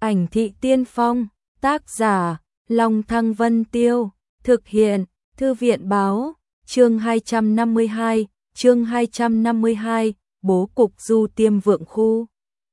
Ảnh thị tiên phong, tác giả, Long Thăng Vân Tiêu, thực hiện, Thư viện báo, chương 252, bố cục du tiêm vượng khu.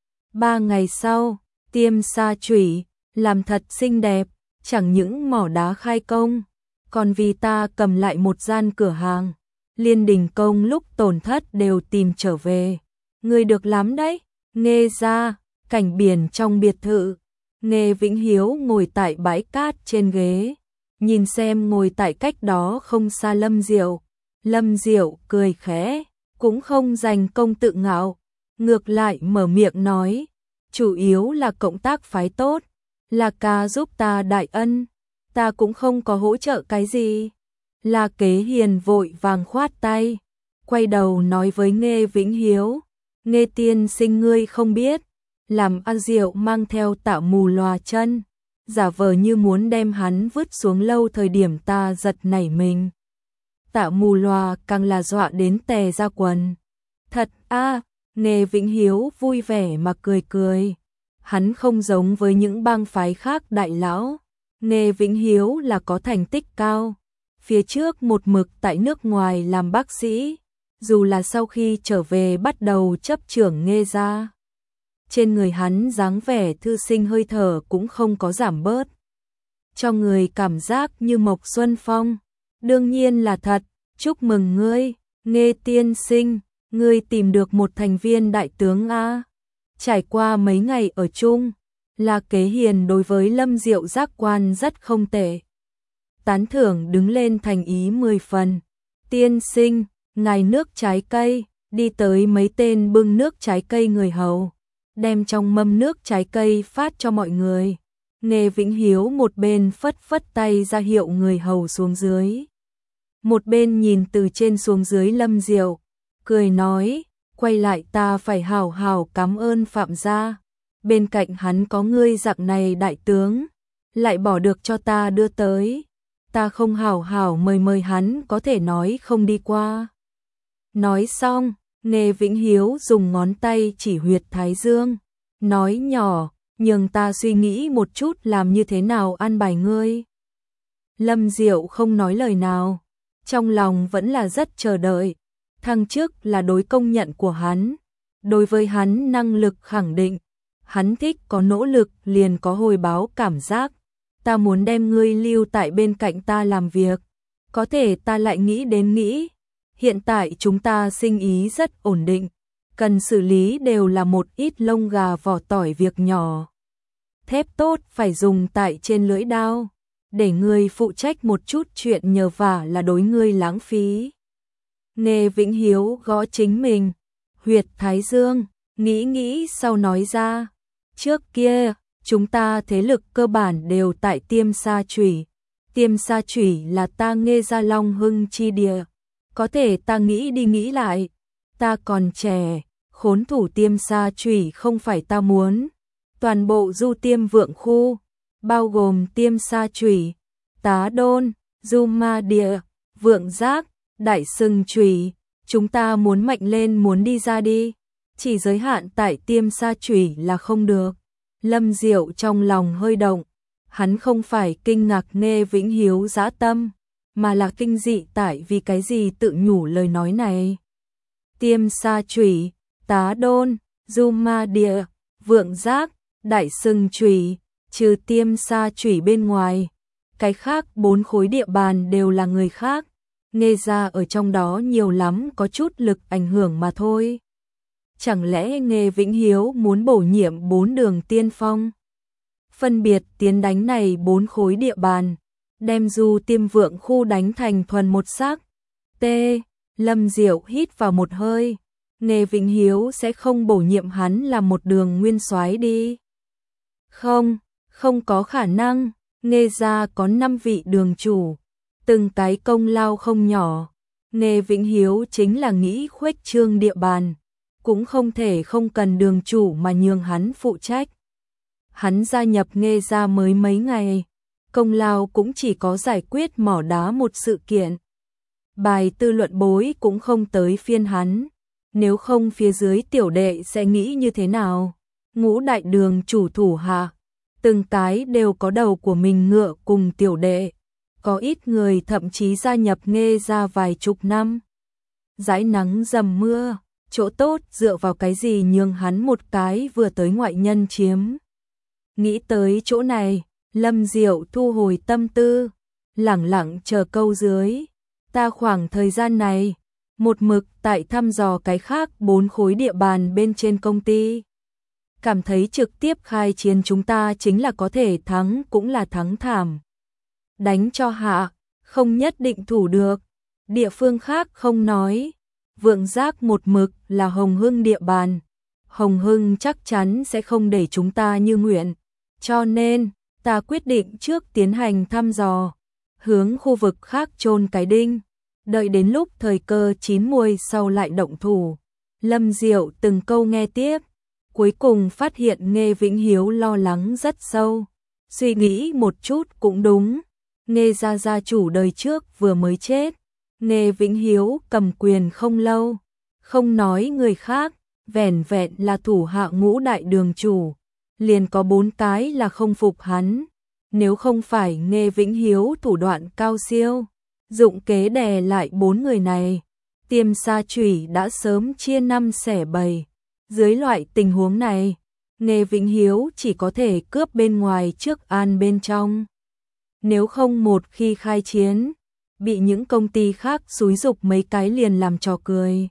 3 ngày sau, tiêm sa chủy, làm thật xinh đẹp, chẳng những mỏ đá khai công, còn vì ta cầm lại một gian cửa hàng, Liên Đình Công lúc tổn thất đều tìm trở về. Người được lắm đấy, Nghe ra, cảnh biển trong biệt thự. Nghe Vĩnh Hiếu ngồi tại bãi cát trên ghế, nhìn xem ngồi tại cách đó không xa Lâm Diệu. Lâm Diệu cười khẽ, cũng không dành công tự ngạo, ngược lại mở miệng nói, chủ yếu là cộng tác phái tốt, là ca giúp ta đại ân, ta cũng không có hỗ trợ cái gì. Là Kế Hiền vội vàng khoát tay, quay đầu nói với Nghe Vĩnh Hiếu, Nghe tiên sinh ngươi không biết, làm A Diệu mang theo Tạ Mù Lòa chân, giả vờ như muốn đem hắn vứt xuống lâu, thời điểm ta giật nảy mình. Tạ Mù Lòa càng là dọa đến tè ra quần. Thật a, Nghe Vĩnh Hiếu vui vẻ mà cười cười. Hắn không giống với những bang phái khác đại lão. Nghe Vĩnh Hiếu là có thành tích cao. Phía trước một mực tại nước ngoài làm bác sĩ, dù là sau khi trở về bắt đầu chấp trưởng Nghe gia. Trên người hắn dáng vẻ thư sinh hơi thở cũng không có giảm bớt, cho người cảm giác như Mộc Xuân Phong. Đương nhiên là thật, chúc mừng ngươi, Nghe tiên sinh, ngươi tìm được một thành viên đại tướng a. Trải qua mấy ngày ở chung, là Kế Hiền đối với Lâm Diệu giác quan rất không tệ. Tán thưởng đứng lên thành ý 10 phần. Tiên sinh, ngài nước trái cây, đi tới mấy tên bưng nước trái cây người hầu, đem trong mâm nước trái cây phát cho mọi người. Nghe Vĩnh Hiếu một bên phất phất tay ra hiệu người hầu xuống dưới, một bên nhìn từ trên xuống dưới Lâm Diệu, cười nói, quay lại ta phải hảo hảo cảm ơn Phạm gia, bên cạnh hắn có ngươi dạng này đại tướng, lại bỏ được cho ta đưa tới, ta không hảo hảo mời hắn có thể nói không đi qua. Nói xong, Nghe Vĩnh Hiếu dùng ngón tay chỉ huyệt thái dương, nói nhỏ, nhường ta suy nghĩ một chút làm như thế nào an bài ngươi. Lâm Diệu không nói lời nào, trong lòng vẫn là rất chờ đợi. Thăng chức là đối công nhận của hắn, đối với hắn năng lực khẳng định, hắn thích có nỗ lực liền có hồi báo cảm giác. Ta muốn đem ngươi lưu tại bên cạnh ta làm việc, có thể ta lại nghĩ, hiện tại chúng ta sinh ý rất ổn định, cần xử lý đều là một ít lông gà vỏ tỏi việc nhỏ. Thép tốt phải dùng tại trên lưỡi dao, để ngươi phụ trách một chút chuyện nhờ vả là đối ngươi lãng phí. Nghe Vĩnh Hiếu gõ chính mình, huyệt thái dương, nghĩ sau nói ra, trước kia, chúng ta thế lực cơ bản đều tại Tiêm Sa Chủy. Tiêm Sa Chủy là ta Nghe gia Long Hưng chi địa. Có thể ta nghĩ đi nghĩ lại, ta còn trẻ, khốn thủ Tiêm Sa Chủy không phải ta muốn. Toàn bộ du tiêm vượng khu, bao gồm Tiêm Sa Chủy, Tá Đôn, Du Ma Địa, Vượng Giác, Đại Sừng Chủy, chúng ta muốn mạnh lên muốn đi ra đi, chỉ giới hạn tại Tiêm Sa Chủy là không được. Lâm Diệu trong lòng hơi động, hắn không phải kinh ngạc Nghe Vĩnh Hiếu dã tâm, mà là kinh dị tại vì cái gì tự nhủ lời nói này. Tiêm Sa Chủy, Tá Đôn, Du Ma Địa, Vượng Giác, Đại Sừng Chủy, trừ Tiêm Sa Chủy bên ngoài, cái khác 4 khối địa bàn đều là người khác, Nghe ra ở trong đó nhiều lắm có chút lực ảnh hưởng mà thôi. Chẳng lẽ Nghe Vĩnh Hiếu muốn bổ nhiệm 4 đường tiên phong, phân biệt tiến đánh này 4 khối địa bàn, đem du tiêm vượng khu đánh thành thuần một sắc. Lâm Diệu hít vào một hơi, Nghe Vĩnh Hiếu sẽ không bổ nhiệm hắn làm một đường nguyên soái đi. Không có khả năng, Nghe gia có 5 vị đường chủ, từng cái công lao không nhỏ. Nghe Vĩnh Hiếu chính là nghĩ khuếch trương địa bàn, cũng không thể không cần đường chủ mà nhường hắn phụ trách. Hắn gia nhập Nghe gia mới mấy ngày, công lao cũng chỉ có giải quyết mỏ đá một sự kiện. Bài tư luận bối cũng không tới phiên hắn, nếu không phía dưới tiểu đệ sẽ nghĩ như thế nào. Ngũ đại đường chủ thủ hạ, từng cái đều có đầu của mình ngựa cùng tiểu đệ, có ít người thậm chí gia nhập Nghê gia vài chục năm. Dãi nắng dầm mưa, chỗ tốt dựa vào cái gì nhường hắn một cái vừa tới ngoại nhân chiếm. Nghĩ tới chỗ này, Lâm Diệu thu hồi tâm tư, lẳng lặng chờ câu dưới. Ta khoảng thời gian này, một mực tại thăm dò cái khác 4 khối địa bàn bên trên công ty. Cảm thấy trực tiếp khai chiến chúng ta chính là có thể thắng cũng là thắng thảm. Đánh cho hạ, không nhất định thủ được. Địa phương khác không nói. Vượng Giác một mực là Hồng Hưng địa bàn. Hồng Hưng chắc chắn sẽ không để chúng ta như nguyện. Cho nên, ta quyết định trước tiến hành thăm dò, hướng khu vực khác chôn cái đinh, đợi đến lúc thời cơ chín muồi sau lại động thủ. Lâm Diệu từng câu nghe tiếp, cuối cùng phát hiện Nghê Vĩnh Hiếu lo lắng rất sâu. Suy nghĩ một chút cũng đúng, Nghê gia gia chủ đời trước vừa mới chết, Nghê Vĩnh Hiếu cầm quyền không lâu, không nói người khác, vẻn vẹn là thủ hạ ngũ đại đường chủ, liền có 4 cái là không phục hắn. Nếu không phải Nghê Vĩnh Hiếu thủ đoạn cao siêu, dụng kế đè lại 4 người này, Tiêm Sa Chủy đã sớm chia năm xẻ bảy. Dưới loại tình huống này, Nghê Vĩnh Hiếu chỉ có thể cướp bên ngoài trước an bên trong. Nếu không một khi khai chiến, bị những công ty khác xúi giục mấy cái liền làm trò cười.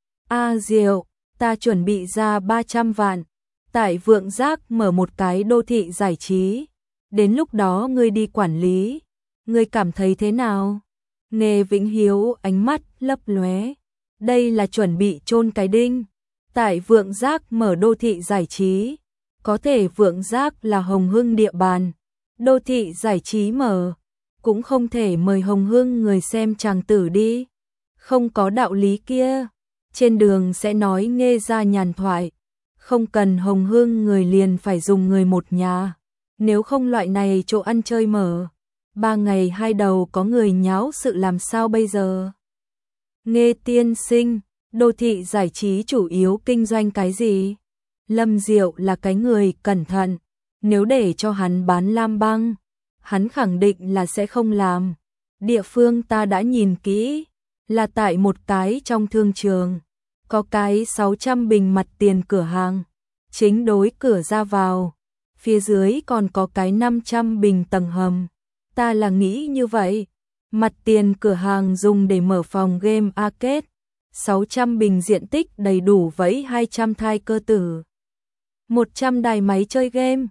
A Diệu, ta chuẩn bị ra 300 vạn, tại Vượng Giác mở một cái đô thị giải trí. Đến lúc đó ngươi đi quản lý, ngươi cảm thấy thế nào? Nghê Vĩnh Hiếu ánh mắt lấp lóe. Đây là chuẩn bị chôn cái đinh. Tại Vượng Giác mở đô thị giải trí, có thể Vượng Giác là Hồng Hưng địa bàn, đô thị giải trí mở, cũng không thể mời Hồng Hưng người xem chàng tử đi. Không có đạo lý kia, trên đường sẽ nói Nghê gia nhàn thoại, không cần Hồng Hưng người liền phải dùng người một nhà. Nếu không loại này chỗ ăn chơi mở, 3 ngày 2 đầu có người nháo sự làm sao bây giờ? Nghê tiên sinh, đô thị giải trí chủ yếu kinh doanh cái gì? Lâm Diệu là cái người cẩn thận, nếu để cho hắn bán lam băng, hắn khẳng định là sẽ không làm. Địa phương ta đã nhìn kỹ, là tại một cái trong thương trường, có cái 600 bình mặt tiền cửa hàng, chính đối cửa ra vào. Phía dưới còn có cái 500 bình tầng hầm. Ta là nghĩ như vậy. Mặt tiền cửa hàng dùng để mở phòng game arcade. 600 bình diện tích đầy đủ với 200 thai cơ tử. 100 đài máy chơi game.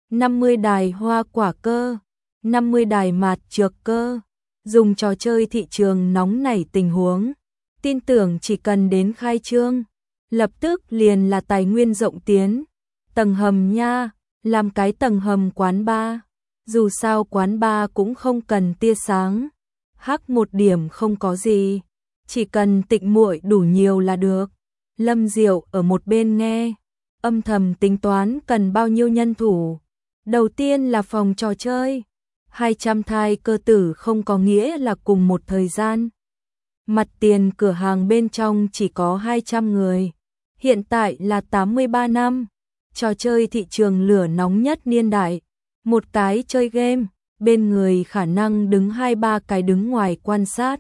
50 đài hoa quả cơ. 50 đài mạt trược cơ. Dùng trò chơi thị trường nóng nảy tình huống. Tin tưởng chỉ cần đến khai trương, lập tức liền là tài nguyên rộng tiến. Tầng hầm nha. Làm cái tầng hầm quán bar, dù sao quán bar cũng không cần tia sáng, hắc một điểm không có gì, chỉ cần tịnh muội đủ nhiều là được. Lâm Diệu ở một bên nghe, âm thầm tính toán cần bao nhiêu nhân thủ. Đầu tiên là phòng trò chơi, 200 thai cơ tử không có nghĩa là cùng một thời gian. Mặt tiền cửa hàng bên trong chỉ có 200 người, hiện tại là 83 năm. Trò chơi thị trường lửa nóng nhất niên đại, một cái chơi game, bên người khả năng đứng 2-3 cái đứng ngoài quan sát.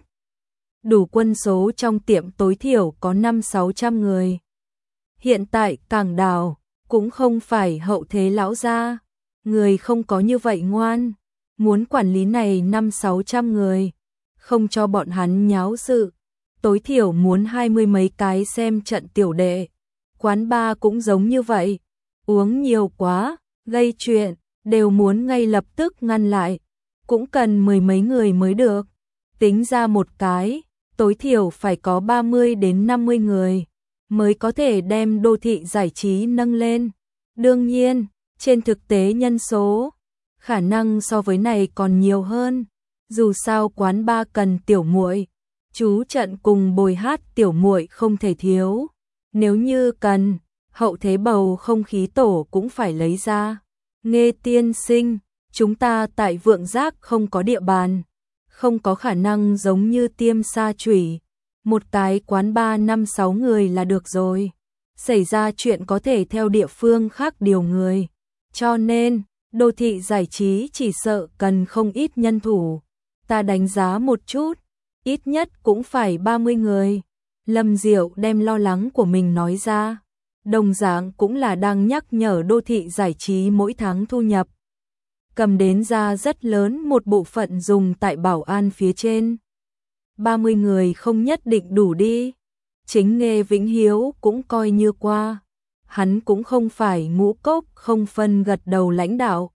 Đủ quân số trong tiệm tối thiểu có 500-600 người. Hiện tại Cảng Đào cũng không phải hậu thế lão gia, người không có như vậy ngoan, muốn quản lý này 500-600 người, không cho bọn hắn nháo sự, tối thiểu muốn 20 mấy cái xem trận tiểu đệ. Quán bar cũng giống như vậy. Uống nhiều quá, gây chuyện, đều muốn ngay lập tức ngăn lại, cũng cần 10 mấy người mới được. Tính ra một cái, tối thiểu phải có 30 đến 50 người, mới có thể đem đô thị giải trí nâng lên. Đương nhiên, trên thực tế nhân số, khả năng so với này còn nhiều hơn. Dù sao quán bar cần tiểu muội, chú trận cùng bồi hát tiểu muội không thể thiếu. Nếu như cần, hậu thế bầu không khí tổ cũng phải lấy ra. Nghê tiên sinh, chúng ta tại Vượng Giác không có địa bàn, không có khả năng giống như Tiêm Sa Chủy, một cái quán bar 5-6 người là được rồi. Xảy ra chuyện có thể theo địa phương khác điều người. Cho nên, đô thị giải trí chỉ sợ cần không ít nhân thủ. Ta đánh giá một chút, ít nhất cũng phải 30 người. Lâm Diệu đem lo lắng của mình nói ra. Đồng dạng cũng là đang nhắc nhở đô thị giải trí mỗi tháng thu nhập. Cầm đến ra rất lớn một bộ phận dùng tại bảo an phía trên. 30 người không nhất định đủ đi. Chính Nghê Vĩnh Hiếu cũng coi như qua. Hắn cũng không phải ngũ cốc không phân gật đầu lãnh đạo.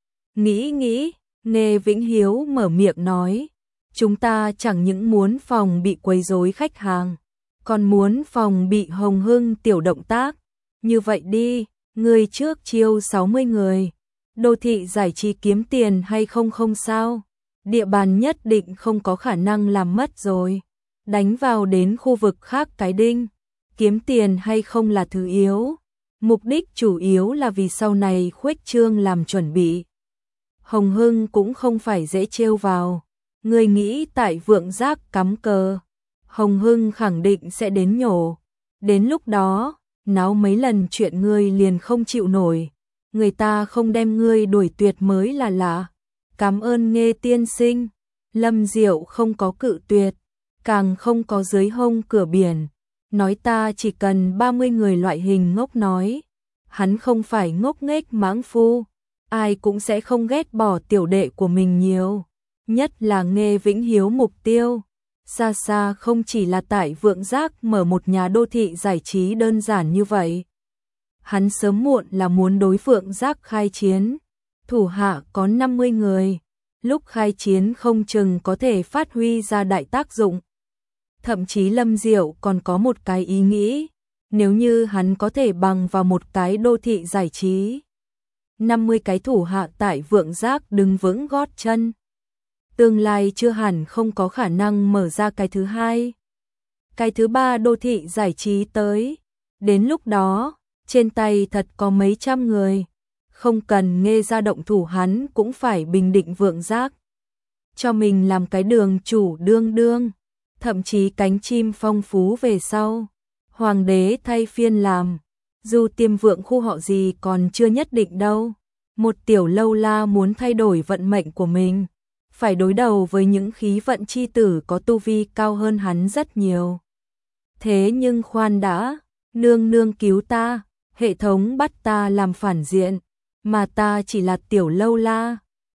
Nghĩ, Nghê Vĩnh Hiếu mở miệng nói. Chúng ta chẳng những muốn phòng bị quấy rối khách hàng, còn muốn phòng bị Hồng Hưng tiểu động tác. Như vậy đi, người trước chiêu 60 người. Đô thị giải trí kiếm tiền hay không sao. Địa bàn nhất định không có khả năng làm mất rồi. Đánh vào đến khu vực khác cái đinh. Kiếm tiền hay không là thứ yếu. Mục đích chủ yếu là vì sau này khuếch trương làm chuẩn bị. Hồng Hưng cũng không phải dễ trêu vào. Người nghĩ tại Vượng Giác cắm cờ, Hồng Hưng khẳng định sẽ đến nhổ. Đến lúc đó, náo mấy lần chuyện ngươi liền không chịu nổi. Người ta không đem ngươi đuổi tuyệt mới là lạ. Cảm ơn Nghê tiên sinh. Lâm Diệu không có cự tuyệt, càng không có dưới hông cửa biển. Nói ta chỉ cần 30 người loại hình ngốc nói. Hắn không phải ngốc nghếch mãng phu. Ai cũng sẽ không ghét bỏ tiểu đệ của mình nhiều. Nhất là Nghê Vĩnh Hiếu mục tiêu. Xa xa không chỉ là tại Vượng Giác mở một nhà đô thị giải trí đơn giản như vậy. Hắn sớm muộn là muốn đối Vượng Giác khai chiến. Thủ hạ có 50 người. Lúc khai chiến không chừng có thể phát huy ra đại tác dụng. Thậm chí Lâm Diệu còn có một cái ý nghĩ. Nếu như hắn có thể bằng vào một cái đô thị giải trí. 50 cái thủ hạ tại Vượng Giác đứng vững gót chân. Tương lai chưa hẳn không có khả năng mở ra cái thứ hai. Cái thứ ba đô thị giải trí tới. Đến lúc đó, trên tay thật có mấy trăm người. Không cần Nghê ra động thủ hắn cũng phải bình định Vượng Giác. Cho mình làm cái đường chủ đương. Thậm chí cánh chim phong phú về sau. Hoàng đế thay phiên làm. Dù tiêm Vượng khu họ gì còn chưa nhất định đâu. Một tiểu lâu la muốn thay đổi vận mệnh của mình. Phải đối đầu với những khí vận chi tử có tu vi cao hơn hắn rất nhiều. Thế nhưng khoan đã, nương cứu ta, hệ thống bắt ta làm phản diện, mà ta chỉ là tiểu lâu la,